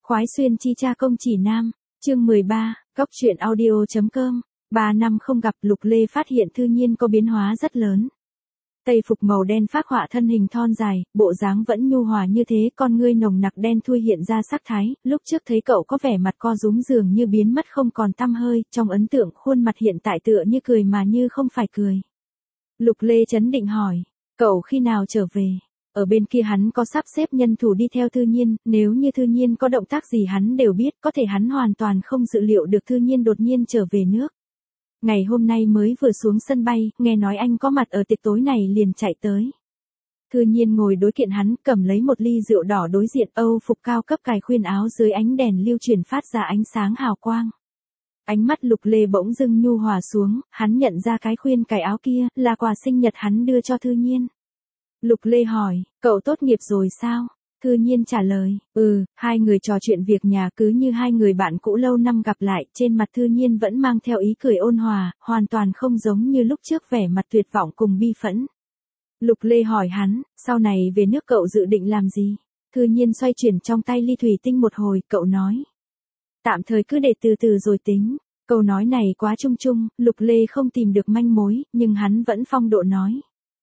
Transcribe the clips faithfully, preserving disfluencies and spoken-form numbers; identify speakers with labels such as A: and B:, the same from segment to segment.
A: Khoái xuyên chi cha công chỉ nam, chương mười ba, góc truyện audio.com, ba năm không gặp Lục Lê phát hiện Thư Nhiên có biến hóa rất lớn. Tây phục màu đen phác họa thân hình thon dài, bộ dáng vẫn nhu hòa như thế, con ngươi nồng nặc đen thui hiện ra sắc thái, lúc trước thấy cậu có vẻ mặt co rúm dường như biến mất không còn tăm hơi, trong ấn tượng khuôn mặt hiện tại tựa như cười mà như không phải cười. Lục Lê chấn định hỏi, cậu khi nào trở về? Ở bên kia hắn có sắp xếp nhân thủ đi theo Thư Nhiên, nếu như Thư Nhiên có động tác gì hắn đều biết, có thể hắn hoàn toàn không dự liệu được Thư Nhiên đột nhiên trở về nước. Ngày hôm nay mới vừa xuống sân bay, nghe nói anh có mặt ở tiệc tối này liền chạy tới. Thư Nhiên ngồi đối kiện hắn, cầm lấy một ly rượu đỏ đối diện, Âu phục cao cấp cài khuyên áo dưới ánh đèn lưu chuyển phát ra ánh sáng hào quang. Ánh mắt Lục Lê bỗng dưng nhu hòa xuống, hắn nhận ra cái khuyên cài áo kia, là quà sinh nhật hắn đưa cho Thư Nhiên. Lục Lê hỏi, cậu tốt nghiệp rồi sao? Thư Nhiên trả lời, ừ, hai người trò chuyện việc nhà cứ như hai người bạn cũ lâu năm gặp lại, trên mặt Thư Nhiên vẫn mang theo ý cười ôn hòa, hoàn toàn không giống như lúc trước vẻ mặt tuyệt vọng cùng bi phẫn. Lục Lê hỏi hắn, sau này về nước cậu dự định làm gì? Thư Nhiên xoay chuyển trong tay ly thủy tinh một hồi, cậu nói. Tạm thời cứ để từ từ rồi tính. Câu nói này quá chung chung, Lục Lê không tìm được manh mối, nhưng hắn vẫn phong độ nói.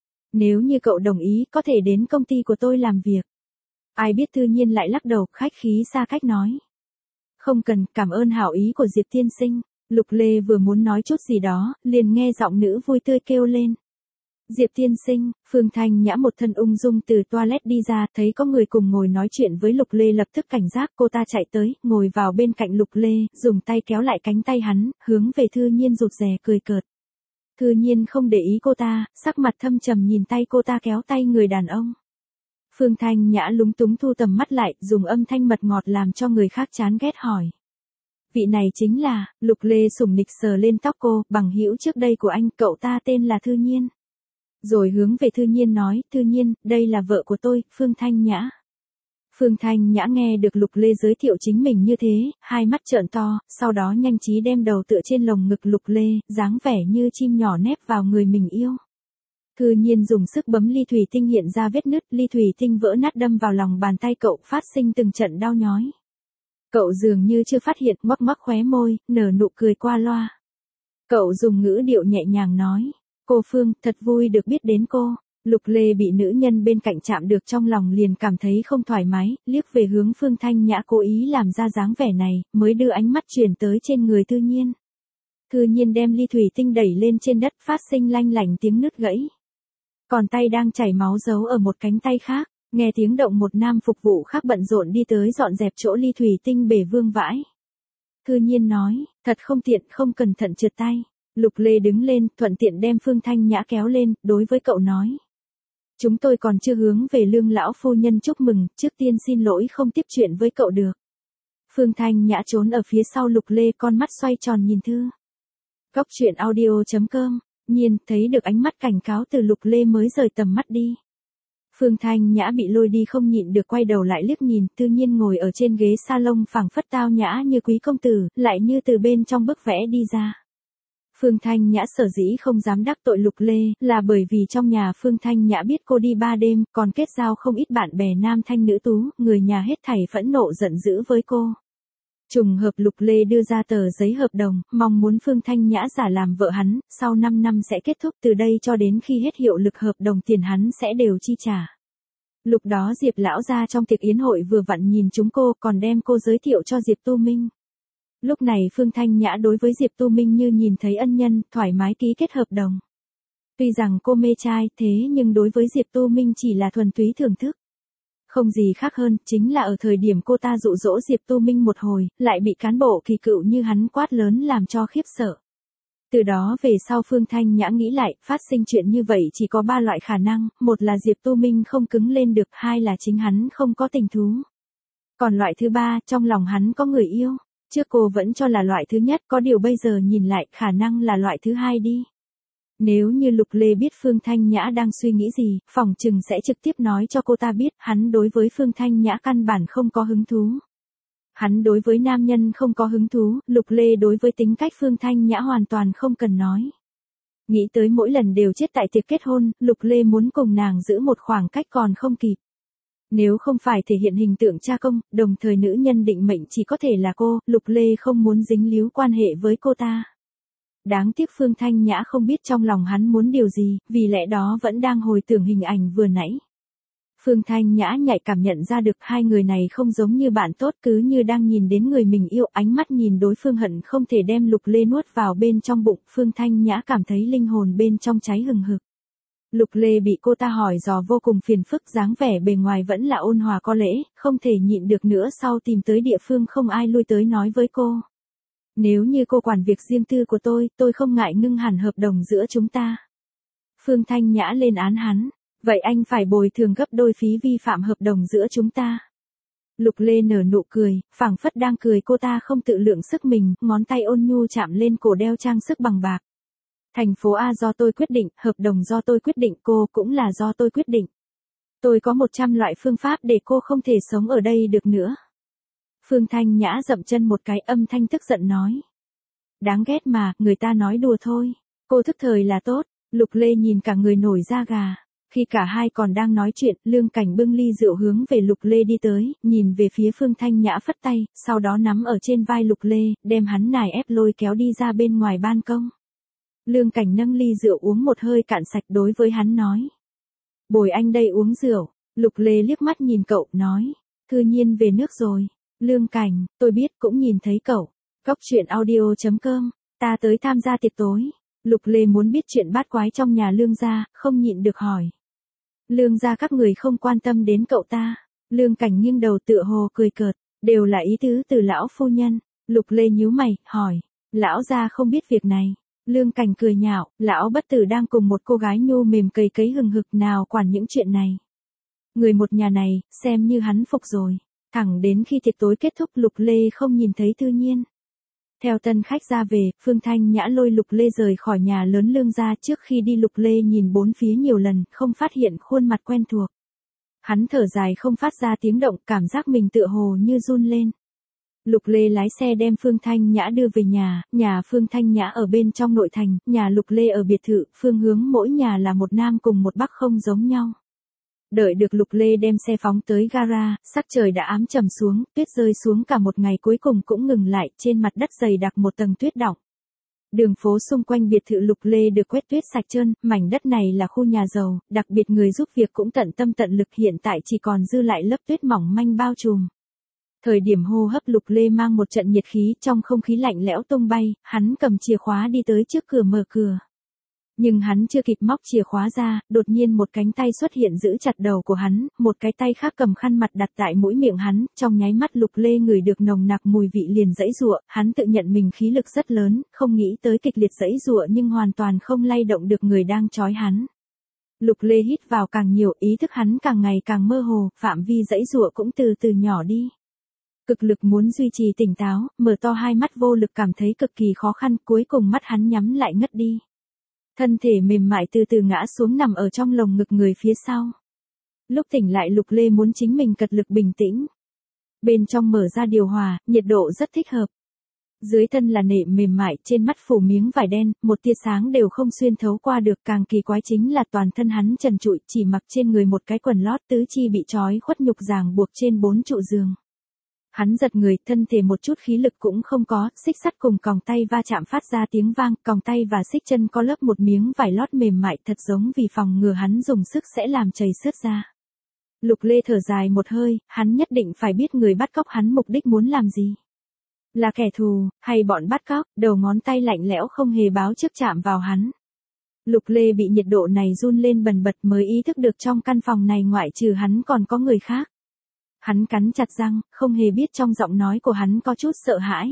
A: Nếu như cậu đồng ý, có thể đến công ty của tôi làm việc. Ai biết Thư Nhiên lại lắc đầu, khách khí xa cách nói. Không cần, cảm ơn hảo ý của Diệp tiên sinh. Lục Lê vừa muốn nói chút gì đó, liền nghe giọng nữ vui tươi kêu lên. Diệp tiên sinh, Phương Thanh Nhã một thân ung dung từ toilet đi ra, thấy có người cùng ngồi nói chuyện với Lục Lê lập tức cảnh giác, cô ta chạy tới, ngồi vào bên cạnh Lục Lê, dùng tay kéo lại cánh tay hắn, hướng về Thư Nhiên rụt rè cười cợt. Thư Nhiên không để ý cô ta, sắc mặt thâm trầm nhìn tay cô ta kéo tay người đàn ông. Phương Thanh Nhã lúng túng thu tầm mắt lại, dùng âm thanh mật ngọt làm cho người khác chán ghét hỏi. Vị này chính là, Lục Lê sủng nịch sờ lên tóc cô, bằng hữu trước đây của anh, cậu ta tên là Thư Nhiên. Rồi hướng về Thư Nhiên nói, Thư Nhiên, đây là vợ của tôi, Phương Thanh Nhã. Phương Thanh Nhã nghe được Lục Lê giới thiệu chính mình như thế, hai mắt trợn to, sau đó nhanh trí đem đầu tựa trên lồng ngực Lục Lê, dáng vẻ như chim nhỏ nép vào người mình yêu. Thư Nhiên dùng sức bấm ly thủy tinh hiện ra vết nứt, ly thủy tinh vỡ nát đâm vào lòng bàn tay cậu, phát sinh từng trận đau nhói. Cậu dường như chưa phát hiện, ngoắc ngoắc khóe môi, nở nụ cười qua loa. Cậu dùng ngữ điệu nhẹ nhàng nói, cô Phương, thật vui được biết đến cô. Lục Lê bị nữ nhân bên cạnh chạm được trong lòng liền cảm thấy không thoải mái, liếc về hướng Phương Thanh Nhã cố ý làm ra dáng vẻ này, mới đưa ánh mắt chuyển tới trên người Thư Nhiên. Thư Nhiên đem ly thủy tinh đẩy lên trên đất, phát sinh lanh lảnh tiếng nứt gãy. Còn tay đang chảy máu giấu ở một cánh tay khác, nghe tiếng động một nam phục vụ khác bận rộn đi tới dọn dẹp chỗ ly thủy tinh bể vương vãi. Thư Nhiên nói, thật không tiện, không cẩn thận trượt tay. Lục Lê đứng lên, thuận tiện đem Phương Thanh Nhã kéo lên, đối với cậu nói. Chúng tôi còn chưa hướng về Lương lão phu nhân chúc mừng, trước tiên xin lỗi không tiếp chuyện với cậu được. Phương Thanh Nhã trốn ở phía sau Lục Lê, con mắt xoay tròn nhìn Thư. Góc truyện audio.com, Nhiên thấy được ánh mắt cảnh cáo từ Lục Lê mới rời tầm mắt đi. Phương Thanh Nhã bị lôi đi không nhịn được quay đầu lại liếc nhìn, Thư Nhiên ngồi ở trên ghế salon phảng phất tao nhã như quý công tử, lại như từ bên trong bức vẽ đi ra. Phương Thanh Nhã sở dĩ không dám đắc tội Lục Lê, là bởi vì trong nhà Phương Thanh Nhã biết cô đi ba đêm, còn kết giao không ít bạn bè nam thanh nữ tú, người nhà hết thảy phẫn nộ giận dữ với cô. Trùng hợp Lục Lê đưa ra tờ giấy hợp đồng, mong muốn Phương Thanh Nhã giả làm vợ hắn, sau năm năm sẽ kết thúc, từ đây cho đến khi hết hiệu lực hợp đồng tiền hắn sẽ đều chi trả. Lúc đó Diệp lão gia trong tiệc yến hội vừa vặn nhìn chúng cô, còn đem cô giới thiệu cho Diệp Tu Minh. Lúc này Phương Thanh Nhã đối với Diệp Tu Minh như nhìn thấy ân nhân, thoải mái ký kết hợp đồng. Tuy rằng cô mê trai, thế nhưng đối với Diệp Tu Minh chỉ là thuần túy thưởng thức. Không gì khác hơn, chính là ở thời điểm cô ta dụ dỗ Diệp Tu Minh một hồi, lại bị cán bộ kỳ cựu như hắn quát lớn làm cho khiếp sợ. Từ đó về sau Phương Thanh Nhã nghĩ lại, phát sinh chuyện như vậy chỉ có ba loại khả năng, một là Diệp Tu Minh không cứng lên được, hai là chính hắn không có tình thú. Còn loại thứ ba, trong lòng hắn có người yêu. Trước cô vẫn cho là loại thứ nhất, có điều bây giờ nhìn lại, khả năng là loại thứ hai đi. Nếu như Lục Lê biết Phương Thanh Nhã đang suy nghĩ gì, phỏng chừng sẽ trực tiếp nói cho cô ta biết, hắn đối với Phương Thanh Nhã căn bản không có hứng thú. Hắn đối với nam nhân không có hứng thú, Lục Lê đối với tính cách Phương Thanh Nhã hoàn toàn không cần nói. Nghĩ tới mỗi lần đều chết tại tiệc kết hôn, Lục Lê muốn cùng nàng giữ một khoảng cách còn không kịp. Nếu không phải thể hiện hình tượng cha công, đồng thời nữ nhân định mệnh chỉ có thể là cô, Lục Lê không muốn dính líu quan hệ với cô ta. Đáng tiếc Phương Thanh Nhã không biết trong lòng hắn muốn điều gì, vì lẽ đó vẫn đang hồi tưởng hình ảnh vừa nãy. Phương Thanh Nhã nhạy cảm nhận ra được hai người này không giống như bạn tốt, cứ như đang nhìn đến người mình yêu, ánh mắt nhìn đối phương hận không thể đem Lục Lê nuốt vào bên trong bụng. Phương Thanh Nhã cảm thấy linh hồn bên trong cháy hừng hực. Lục Lê bị cô ta hỏi dò vô cùng phiền phức, dáng vẻ bề ngoài vẫn là ôn hòa có lễ, không thể nhịn được nữa sau tìm tới địa phương không ai lui tới nói với cô. Nếu như cô quản việc riêng tư của tôi, tôi không ngại ngưng hẳn hợp đồng giữa chúng ta. Phương Thanh Nhã lên án hắn. Vậy anh phải bồi thường gấp đôi phí vi phạm hợp đồng giữa chúng ta. Lục Lê nở nụ cười, phảng phất đang cười cô ta không tự lượng sức mình, ngón tay ôn nhu chạm lên cổ đeo trang sức bằng bạc. Thành phố A do tôi quyết định, hợp đồng do tôi quyết định, cô cũng là do tôi quyết định. Tôi có một trăm loại phương pháp để cô không thể sống ở đây được nữa. Phương Thanh Nhã dậm chân một cái, âm thanh tức giận nói. Đáng ghét mà, người ta nói đùa thôi. Cô thức thời là tốt. Lục Lê nhìn cả người nổi da gà. Khi cả hai còn đang nói chuyện, Lương Cảnh bưng ly rượu hướng về Lục Lê đi tới, nhìn về phía Phương Thanh Nhã phất tay, sau đó nắm ở trên vai Lục Lê, đem hắn nài ép lôi kéo đi ra bên ngoài ban công. Lương Cảnh nâng ly rượu uống một hơi cạn sạch, đối với hắn nói. Bồi anh đây uống rượu. Lục Lê liếc mắt nhìn cậu, nói. Thư Nhiên về nước rồi. Lương Cảnh, tôi biết, cũng nhìn thấy cậu. Cóc truyện audio chấm com, ta tới tham gia tiệc tối. Lục Lê muốn biết chuyện bát quái trong nhà Lương gia, không nhịn được hỏi. Lương gia các người không quan tâm đến cậu ta. Lương Cảnh nghiêng đầu tựa hồ cười cợt, đều là ý tứ từ lão phu nhân. Lục Lê nhíu mày, hỏi. Lão gia không biết việc này. Lương Cảnh cười nhạo, lão bất tử đang cùng một cô gái nhu mềm cầy cấy hừng hực, nào quản những chuyện này. Người một nhà này, xem như hắn phục rồi. Thẳng đến khi tiệc tối kết thúc, Lục Lê không nhìn thấy Thư Nhiên. Theo tân khách ra về, Phương Thanh Nhã lôi Lục Lê rời khỏi nhà lớn Lương gia. Trước khi đi Lục Lê nhìn bốn phía nhiều lần, không phát hiện khuôn mặt quen thuộc. Hắn thở dài không phát ra tiếng động, cảm giác mình tựa hồ như run lên. Lục Lê lái xe đem Phương Thanh Nhã đưa về nhà, nhà Phương Thanh Nhã ở bên trong nội thành, nhà Lục Lê ở biệt thự, phương hướng mỗi nhà là một nam cùng một bắc không giống nhau. Đợi được Lục Lê đem xe phóng tới gara, sắc trời đã ám trầm xuống, tuyết rơi xuống cả một ngày cuối cùng cũng ngừng lại, trên mặt đất dày đặc một tầng tuyết đọng. Đường phố xung quanh biệt thự Lục Lê được quét tuyết sạch trơn, mảnh đất này là khu nhà giàu, đặc biệt người giúp việc cũng tận tâm tận lực, hiện tại chỉ còn dư lại lớp tuyết mỏng manh bao trùm. Thời điểm hô hấp Lục Lê mang một trận nhiệt khí, trong không khí lạnh lẽo tung bay, hắn cầm chìa khóa đi tới trước cửa mở cửa. Nhưng hắn chưa kịp móc chìa khóa ra, đột nhiên một cánh tay xuất hiện giữ chặt đầu của hắn, một cái tay khác cầm khăn mặt đặt tại mũi miệng hắn, trong nháy mắt Lục Lê ngửi được nồng nặc mùi vị liền giãy giụa, hắn tự nhận mình khí lực rất lớn, không nghĩ tới kịch liệt giãy giụa nhưng hoàn toàn không lay động được người đang trói hắn. Lục Lê hít vào càng nhiều, ý thức hắn càng ngày càng mơ hồ, phạm vi giãy giụa cũng từ từ nhỏ đi. Cực lực muốn duy trì tỉnh táo, mở to hai mắt vô lực cảm thấy cực kỳ khó khăn, cuối cùng mắt hắn nhắm lại ngất đi. Thân thể mềm mại từ từ ngã xuống nằm ở trong lồng ngực người phía sau. Lúc tỉnh lại Lục Lê muốn chính mình cật lực bình tĩnh. Bên trong mở ra điều hòa, nhiệt độ rất thích hợp. Dưới thân là nệm mềm mại, trên mắt phủ miếng vải đen, một tia sáng đều không xuyên thấu qua được, càng kỳ quái chính là toàn thân hắn trần trụi, chỉ mặc trên người một cái quần lót, tứ chi bị trói khuất nhục ràng buộc trên bốn trụ giường. Hắn giật người, thân thể một chút khí lực cũng không có, xích sắt cùng còng tay va chạm phát ra tiếng vang, còng tay và xích chân có lớp một miếng vải lót mềm mại, thật giống vì phòng ngừa hắn dùng sức sẽ làm chảy xước ra. Lục Lê thở dài một hơi, hắn nhất định phải biết người bắt cóc hắn mục đích muốn làm gì. Là kẻ thù, hay bọn bắt cóc, đầu ngón tay lạnh lẽo không hề báo trước chạm vào hắn. Lục Lê bị nhiệt độ này run lên bần bật mới ý thức được trong căn phòng này ngoại trừ hắn còn có người khác. Hắn cắn chặt răng, không hề biết trong giọng nói của hắn có chút sợ hãi.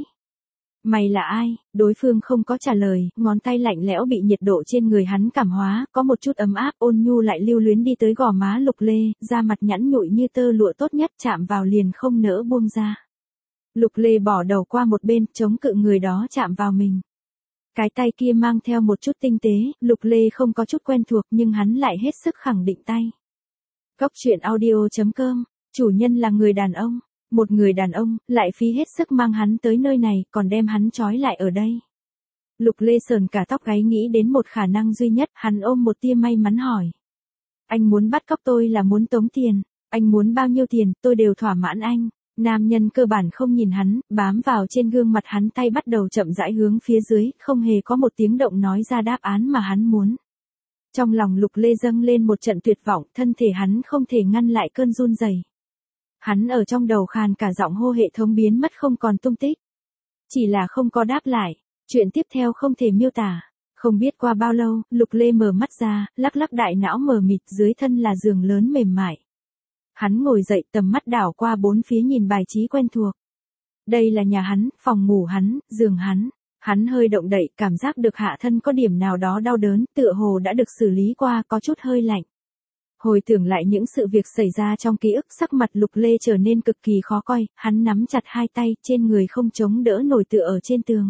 A: Mày là ai? Đối phương không có trả lời, ngón tay lạnh lẽo bị nhiệt độ trên người hắn cảm hóa, có một chút ấm áp, ôn nhu lại lưu luyến đi tới gò má Lục Lê, da mặt nhẵn nhụi như tơ lụa tốt nhất, chạm vào liền không nỡ buông ra. Lục Lê bỏ đầu qua một bên, chống cự người đó chạm vào mình. Cái tay kia mang theo một chút tinh tế, Lục Lê không có chút quen thuộc nhưng hắn lại hết sức khẳng định tay. Cóc truyện audio chấm com, chủ nhân là người đàn ông. Một người đàn ông, lại phí hết sức mang hắn tới nơi này, còn đem hắn trói lại ở đây. Lục Lê sờn cả tóc gáy nghĩ đến một khả năng duy nhất, hắn ôm một tia may mắn hỏi. Anh muốn bắt cóc tôi là muốn tống tiền. Anh muốn bao nhiêu tiền, tôi đều thỏa mãn anh. Nam nhân cơ bản không nhìn hắn, bám vào trên gương mặt hắn, tay bắt đầu chậm rãi hướng phía dưới, không hề có một tiếng động nói ra đáp án mà hắn muốn. Trong lòng Lục Lê dâng lên một trận tuyệt vọng, thân thể hắn không thể ngăn lại cơn run rẩy. Hắn ở trong đầu khàn cả giọng hô hệ thống biến mất không còn tung tích. Chỉ là không có đáp lại, chuyện tiếp theo không thể miêu tả. Không biết qua bao lâu, Lục Lê mở mắt ra, lắc lắc đại não mờ mịt, dưới thân là giường lớn mềm mại. Hắn ngồi dậy, tầm mắt đảo qua bốn phía nhìn bài trí quen thuộc. Đây là nhà hắn, phòng ngủ hắn, giường hắn. Hắn hơi động đậy, cảm giác được hạ thân có điểm nào đó đau đớn, tựa hồ đã được xử lý qua, có chút hơi lạnh. Hồi tưởng lại những sự việc xảy ra trong ký ức, sắc mặt Lục Lê trở nên cực kỳ khó coi, hắn nắm chặt hai tay, trên người không chống đỡ nổi tựa ở trên tường.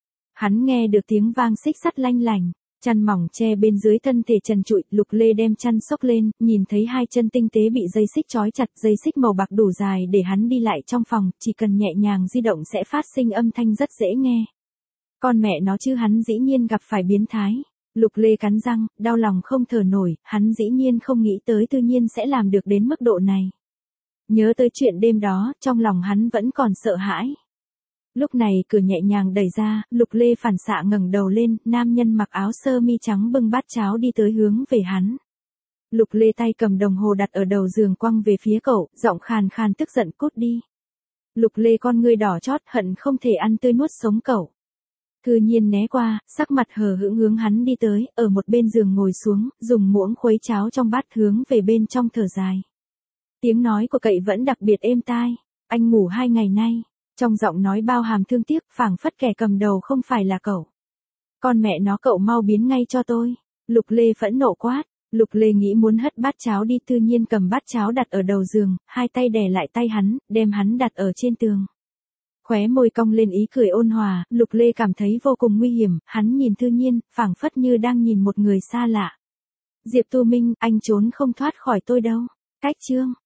A: Hắn nghe được tiếng vang xích sắt lanh lành, chăn mỏng che bên dưới thân thể trần trụi, Lục Lê đem chăn xốc lên, nhìn thấy hai chân tinh tế bị dây xích trói chặt, dây xích màu bạc đủ dài để hắn đi lại trong phòng, chỉ cần nhẹ nhàng di động sẽ phát sinh âm thanh rất dễ nghe. Con mẹ nó chứ, hắn dĩ nhiên gặp phải biến thái. Lục Lê cắn răng, đau lòng không thở nổi, hắn dĩ nhiên không nghĩ tới tự nhiên sẽ làm được đến mức độ này. Nhớ tới chuyện đêm đó, trong lòng hắn vẫn còn sợ hãi. Lúc này cửa nhẹ nhàng đẩy ra, Lục Lê phản xạ ngẩng đầu lên, nam nhân mặc áo sơ mi trắng bưng bát cháo đi tới hướng về hắn. Lục Lê tay cầm đồng hồ đặt ở đầu giường quăng về phía cậu, giọng khàn khàn tức giận, cút đi. Lục Lê con ngươi đỏ chót, hận không thể ăn tươi nuốt sống cậu. Thư Nhiên né qua, sắc mặt hờ hững hướng hắn đi tới, ở một bên giường ngồi xuống, dùng muỗng khuấy cháo trong bát hướng về bên trong thở dài. Tiếng nói của cậu vẫn đặc biệt êm tai, anh ngủ hai ngày nay, trong giọng nói bao hàm thương tiếc, phảng phất kẻ cầm đầu không phải là cậu. Con mẹ nó, cậu mau biến ngay cho tôi. Lục Lê phẫn nộ quát. Lục Lê nghĩ muốn hất bát cháo đi, Thư Nhiên cầm bát cháo đặt ở đầu giường, hai tay đè lại tay hắn, đem hắn đặt ở trên tường. Khóe môi cong lên ý cười ôn hòa, Lục Lê cảm thấy vô cùng nguy hiểm, hắn nhìn Thư Nhiên, phảng phất như đang nhìn một người xa lạ. Diệp Tu Minh, anh trốn không thoát khỏi tôi đâu. Cách chương